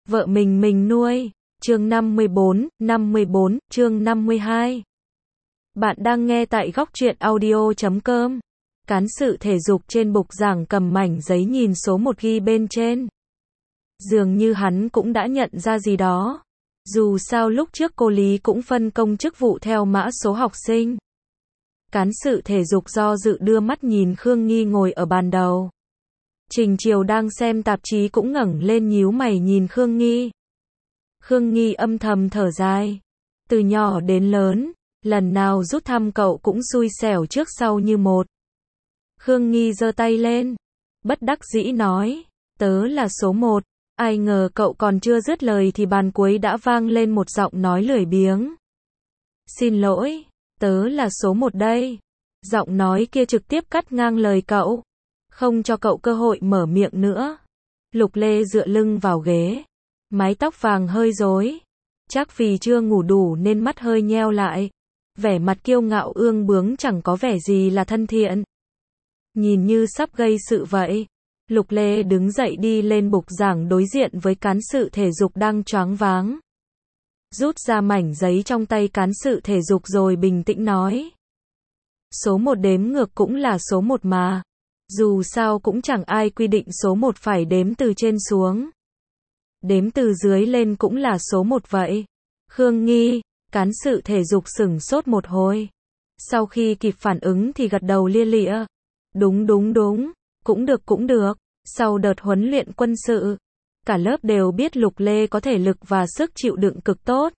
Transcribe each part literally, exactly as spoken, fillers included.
vợ mình mình nuôi. Chương năm mươi bốn, năm mươi bốn, chương năm mươi hai. Bạn đang nghe tại góc truyện audio chấm com. Cán sự thể dục trên bục giảng cầm mảnh giấy nhìn số một ghi bên trên. Dường như hắn cũng đã nhận ra gì đó. Dù sao lúc trước cô Lý cũng phân công chức vụ theo mã số học sinh. Cán sự thể dục do dự đưa mắt nhìn Khương Nghi ngồi ở bàn đầu. Trình Chiều đang xem tạp chí cũng ngẩng lên nhíu mày nhìn Khương Nghi. Khương Nghi âm thầm thở dài. Từ nhỏ đến lớn, lần nào rút thăm cậu cũng xui xẻo trước sau như một. Khương Nghi giơ tay lên, bất đắc dĩ nói, tớ là số một. Ai ngờ cậu còn chưa dứt lời thì bàn cuối đã vang lên một giọng nói lười biếng. Xin lỗi, tớ là số một đây. Giọng nói kia trực tiếp cắt ngang lời cậu, không cho cậu cơ hội mở miệng nữa. Lục Lê dựa lưng vào ghế, mái tóc vàng hơi rối, chắc vì chưa ngủ đủ nên mắt hơi nheo lại. Vẻ mặt kiêu ngạo ương bướng chẳng có vẻ gì là thân thiện. Nhìn như sắp gây sự vậy. Lục Lê đứng dậy đi lên bục giảng đối diện với cán sự thể dục đang choáng váng. Rút ra mảnh giấy trong tay cán sự thể dục rồi bình tĩnh nói. Số một đếm ngược cũng là số một mà. Dù sao cũng chẳng ai quy định số một phải đếm từ trên xuống. Đếm từ dưới lên cũng là số một vậy. Khương Nghi, cán sự thể dục sửng sốt một hồi. Sau khi kịp phản ứng thì gật đầu lia lịa. Đúng đúng đúng, cũng được cũng được. Sau đợt huấn luyện quân sự, cả lớp đều biết Lục Lê có thể lực và sức chịu đựng cực tốt.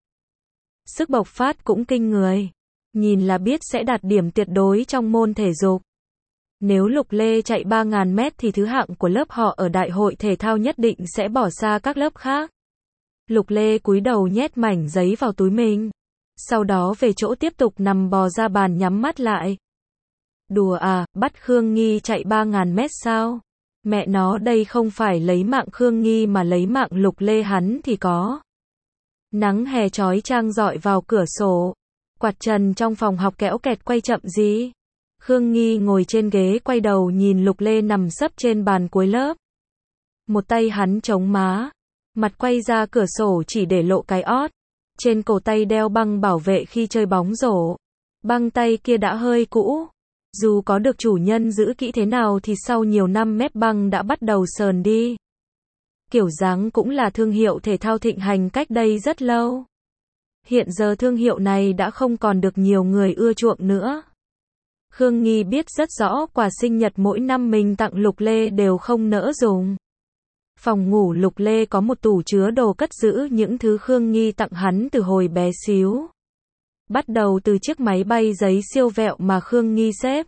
Sức bộc phát cũng kinh người. Nhìn là biết sẽ đạt điểm tuyệt đối trong môn thể dục. Nếu Lục Lê chạy ba nghìn mét thì thứ hạng của lớp họ ở đại hội thể thao nhất định sẽ bỏ xa các lớp khác. Lục Lê cúi đầu nhét mảnh giấy vào túi mình. Sau đó về chỗ tiếp tục nằm bò ra bàn nhắm mắt lại. Đùa à, bắt Khương Nghi chạy ba nghìn mét sao? Mẹ nó đây không phải lấy mạng Khương Nghi mà lấy mạng Lục Lê hắn thì có. Nắng hè chói chang rọi vào cửa sổ. Quạt trần trong phòng học kéo kẹt quay chậm gì. Khương Nghi ngồi trên ghế quay đầu nhìn Lục Lê nằm sấp trên bàn cuối lớp. Một tay hắn chống má, mặt quay ra cửa sổ chỉ để lộ cái ót. Trên cổ tay đeo băng bảo vệ khi chơi bóng rổ. Băng tay kia đã hơi cũ. Dù có được chủ nhân giữ kỹ thế nào thì sau nhiều năm mép băng đã bắt đầu sờn đi. Kiểu dáng cũng là thương hiệu thể thao thịnh hành cách đây rất lâu. Hiện giờ thương hiệu này đã không còn được nhiều người ưa chuộng nữa. Khương Nghi biết rất rõ quà sinh nhật mỗi năm mình tặng Lục Lê đều không nỡ dùng. Phòng ngủ Lục Lê có một tủ chứa đồ cất giữ những thứ Khương Nghi tặng hắn từ hồi bé xíu. Bắt đầu từ chiếc máy bay giấy siêu vẹo mà Khương Nghi xếp.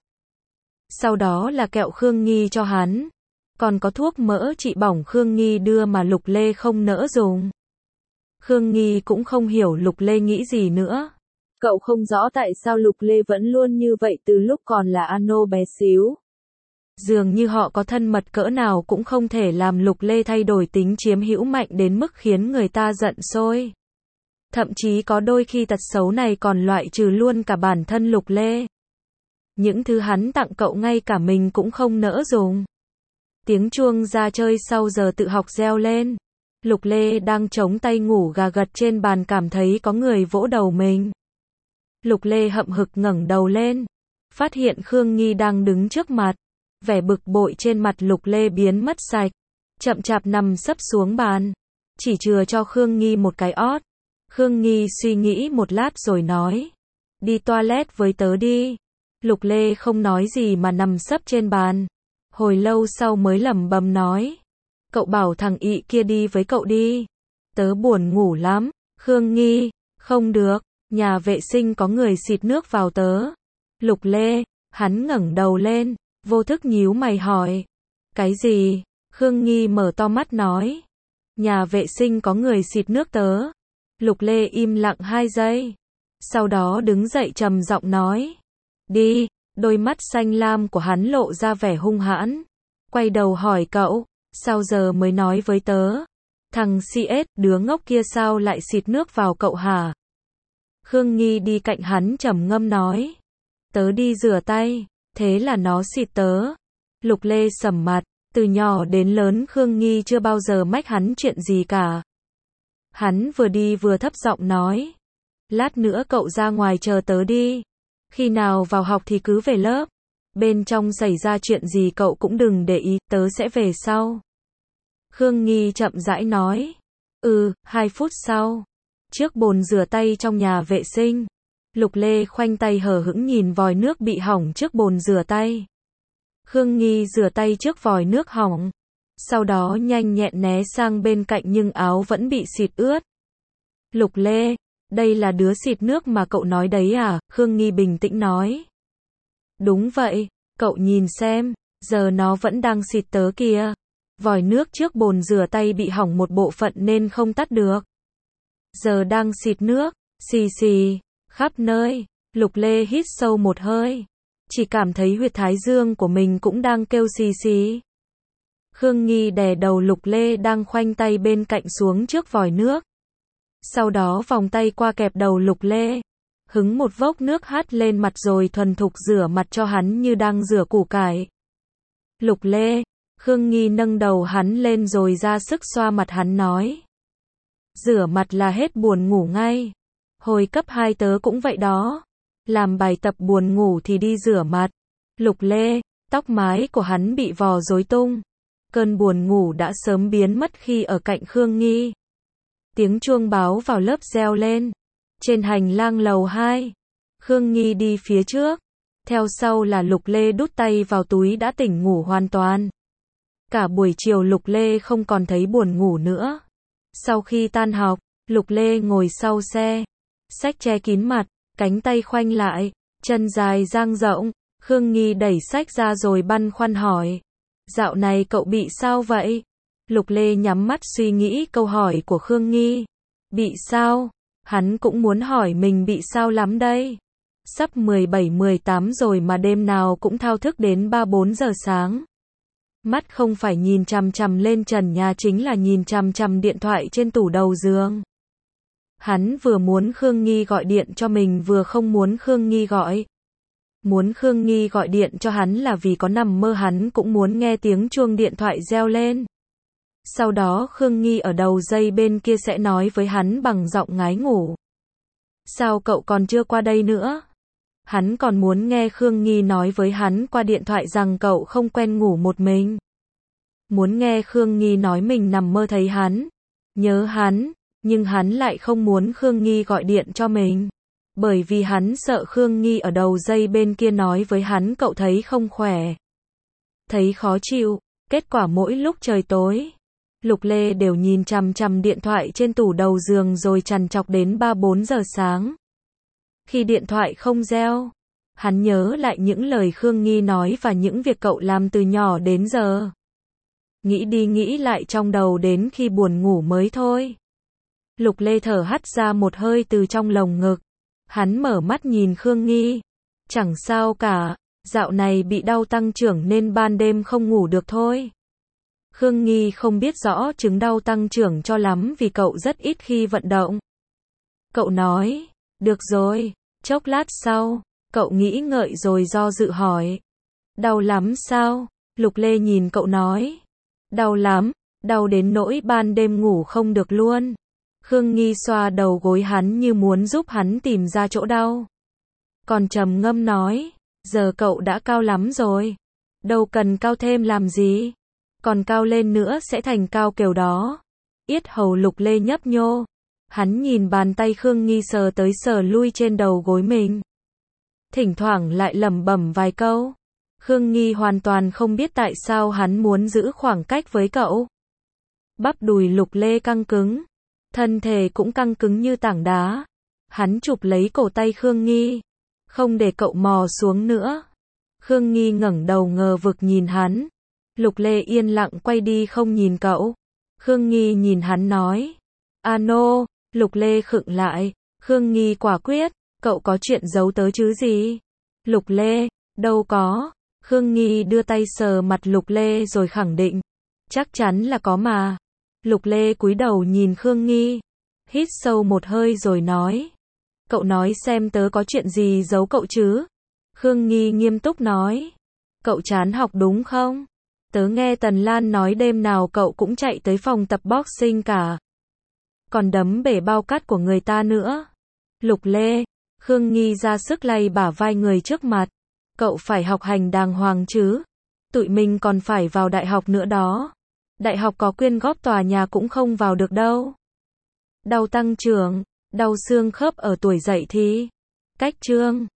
Sau đó là kẹo Khương Nghi cho hắn. Còn có thuốc mỡ trị bỏng Khương Nghi đưa mà Lục Lê không nỡ dùng. Khương Nghi cũng không hiểu Lục Lê nghĩ gì nữa. Cậu không rõ tại sao Lục Lê vẫn luôn như vậy từ lúc còn là ano bé xíu. Dường như họ có thân mật cỡ nào cũng không thể làm Lục Lê thay đổi tính chiếm hữu mạnh đến mức khiến người ta giận sôi. Thậm chí có đôi khi tật xấu này còn loại trừ luôn cả bản thân Lục Lê. Những thứ hắn tặng cậu ngay cả mình cũng không nỡ dùng. Tiếng chuông ra chơi sau giờ tự học reo lên. Lục Lê đang chống tay ngủ gà gật trên bàn cảm thấy có người vỗ đầu mình. Lục Lê hậm hực ngẩng đầu lên. Phát hiện Khương Nghi đang đứng trước mặt. Vẻ bực bội trên mặt Lục Lê biến mất sạch. Chậm chạp nằm sấp xuống bàn. Chỉ chừa cho Khương Nghi một cái ót. Khương Nghi suy nghĩ một lát rồi nói. Đi toilet với tớ đi. Lục Lê không nói gì mà nằm sấp trên bàn. Hồi lâu sau mới lẩm bẩm nói. Cậu bảo thằng ị kia đi với cậu đi. Tớ buồn ngủ lắm. Khương Nghi. Không được. Nhà vệ sinh có người xịt nước vào tớ. Lục Lê. Hắn ngẩng đầu lên. Vô thức nhíu mày hỏi. Cái gì? Khương Nghi mở to mắt nói. Nhà vệ sinh có người xịt nước tớ. Lục Lê im lặng hai giây. Sau đó đứng dậy trầm giọng nói. Đi. Đôi mắt xanh lam của hắn lộ ra vẻ hung hãn. Quay đầu hỏi cậu. Sao giờ mới nói với tớ? Thằng xê ét, đứa ngốc kia sao lại xịt nước vào cậu hả? Khương Nghi đi cạnh hắn trầm ngâm nói. Tớ đi rửa tay. Thế là nó xịt tớ. Lục Lê sầm mặt. Từ nhỏ đến lớn Khương Nghi chưa bao giờ mách hắn chuyện gì cả. Hắn vừa đi vừa thấp giọng nói. Lát nữa cậu ra ngoài chờ tớ đi. Khi nào vào học thì cứ về lớp. Bên trong xảy ra chuyện gì cậu cũng đừng để ý, tớ sẽ về sau. Khương Nghi chậm rãi nói. Ừ, hai phút sau. Trước bồn rửa tay trong nhà vệ sinh. Lục Lê khoanh tay hờ hững nhìn vòi nước bị hỏng trước bồn rửa tay. Khương Nghi rửa tay trước vòi nước hỏng. Sau đó nhanh nhẹn né sang bên cạnh nhưng áo vẫn bị xịt ướt. Lục Lê, đây là đứa xịt nước mà cậu nói đấy à? Khương Nghi bình tĩnh nói. Đúng vậy, cậu nhìn xem, giờ nó vẫn đang xịt tớ kìa. Vòi nước trước bồn rửa tay bị hỏng một bộ phận nên không tắt được. Giờ đang xịt nước, xì xì, khắp nơi. Lục Lê hít sâu một hơi. Chỉ cảm thấy huyệt thái dương của mình cũng đang kêu xì xì. Khương Nghi đè đầu Lục Lê đang khoanh tay bên cạnh xuống trước vòi nước. Sau đó vòng tay qua kẹp đầu Lục Lê. Hứng một vốc nước hắt lên mặt rồi thuần thục rửa mặt cho hắn như đang rửa củ cải. Lục Lê, Khương Nghi nâng đầu hắn lên rồi ra sức xoa mặt hắn nói. Rửa mặt là hết buồn ngủ ngay. Hồi cấp hai tớ cũng vậy đó. Làm bài tập buồn ngủ thì đi rửa mặt. Lục Lê, tóc mái của hắn bị vò rối tung. Cơn buồn ngủ đã sớm biến mất khi ở cạnh Khương Nghi. Tiếng chuông báo vào lớp reo lên. Trên hành lang lầu hai, Khương Nghi đi phía trước. Theo sau là Lục Lê đút tay vào túi đã tỉnh ngủ hoàn toàn. Cả buổi chiều Lục Lê không còn thấy buồn ngủ nữa. Sau khi tan học, Lục Lê ngồi sau xe. Xách che kín mặt, cánh tay khoanh lại, chân dài dang rộng. Khương Nghi đẩy xách ra rồi băn khoăn hỏi. Dạo này cậu bị sao vậy? Lục Lê nhắm mắt suy nghĩ câu hỏi của Khương Nghi. Bị sao? Hắn cũng muốn hỏi mình bị sao lắm đây. Sắp mười bảy mười tám rồi mà đêm nào cũng thao thức đến ba bốn giờ sáng. Mắt không phải nhìn chằm chằm lên trần nhà chính là nhìn chằm chằm điện thoại trên tủ đầu giường. Hắn vừa muốn Khương Nghi gọi điện cho mình vừa không muốn Khương Nghi gọi. Muốn Khương Nghi gọi điện cho hắn là vì có nằm mơ hắn cũng muốn nghe tiếng chuông điện thoại reo lên. Sau đó Khương Nghi ở đầu dây bên kia sẽ nói với hắn bằng giọng ngái ngủ. Sao cậu còn chưa qua đây nữa? Hắn còn muốn nghe Khương Nghi nói với hắn qua điện thoại rằng cậu không quen ngủ một mình. Muốn nghe Khương Nghi nói mình nằm mơ thấy hắn, nhớ hắn, nhưng hắn lại không muốn Khương Nghi gọi điện cho mình. Bởi vì hắn sợ Khương Nghi ở đầu dây bên kia nói với hắn cậu thấy không khỏe, thấy khó chịu. Kết quả mỗi lúc trời tối, Lục Lê đều nhìn chằm chằm điện thoại trên tủ đầu giường rồi trằn trọc đến ba bốn giờ sáng. Khi điện thoại không reo, hắn nhớ lại những lời Khương Nghi nói và những việc cậu làm từ nhỏ đến giờ. Nghĩ đi nghĩ lại trong đầu đến khi buồn ngủ mới thôi. Lục Lê thở hắt ra một hơi từ trong lồng ngực. Hắn mở mắt nhìn Khương Nghi. Chẳng sao cả, dạo này bị đau tăng trưởng nên ban đêm không ngủ được thôi. Khương Nghi không biết rõ chứng đau tăng trưởng cho lắm vì cậu rất ít khi vận động. Cậu nói, được rồi, chốc lát sau, cậu nghĩ ngợi rồi do dự hỏi. Đau lắm sao? Lục Lê nhìn cậu nói. Đau lắm, đau đến nỗi ban đêm ngủ không được luôn. Khương Nghi xoa đầu gối hắn như muốn giúp hắn tìm ra chỗ đau. Còn trầm ngâm nói, giờ cậu đã cao lắm rồi. Đâu cần cao thêm làm gì. Còn cao lên nữa sẽ thành cao kiểu đó. Yết hầu Lục Lê nhấp nhô. Hắn nhìn bàn tay Khương Nghi sờ tới sờ lui trên đầu gối mình. Thỉnh thoảng lại lẩm bẩm vài câu. Khương Nghi hoàn toàn không biết tại sao hắn muốn giữ khoảng cách với cậu. Bắp đùi Lục Lê căng cứng. Thân thể cũng căng cứng như tảng đá. Hắn chụp lấy cổ tay Khương Nghi. Không để cậu mò xuống nữa. Khương Nghi ngẩng đầu ngờ vực nhìn hắn. Lục Lê yên lặng quay đi không nhìn cậu. Khương Nghi nhìn hắn nói. Ano, Lục Lê khựng lại. Khương Nghi quả quyết. Cậu có chuyện giấu tớ chứ gì? Lục Lê, đâu có. Khương Nghi đưa tay sờ mặt Lục Lê rồi khẳng định. Chắc chắn là có mà. Lục Lê cúi đầu nhìn Khương Nghi. Hít sâu một hơi rồi nói. Cậu nói xem tớ có chuyện gì giấu cậu chứ? Khương Nghi nghiêm túc nói. Cậu chán học đúng không? Tớ nghe Tần Lan nói đêm nào cậu cũng chạy tới phòng tập boxing cả. còn đấm bể bao cát của người ta nữa. Lục Lê, Khương Nghi ra sức lay bả vai người trước mặt. Cậu phải học hành đàng hoàng chứ. Tụi mình còn phải vào đại học nữa đó. Đại học có quyên góp tòa nhà cũng không vào được đâu. Đau tăng trưởng, đau xương khớp ở tuổi dậy thì. Cách trương.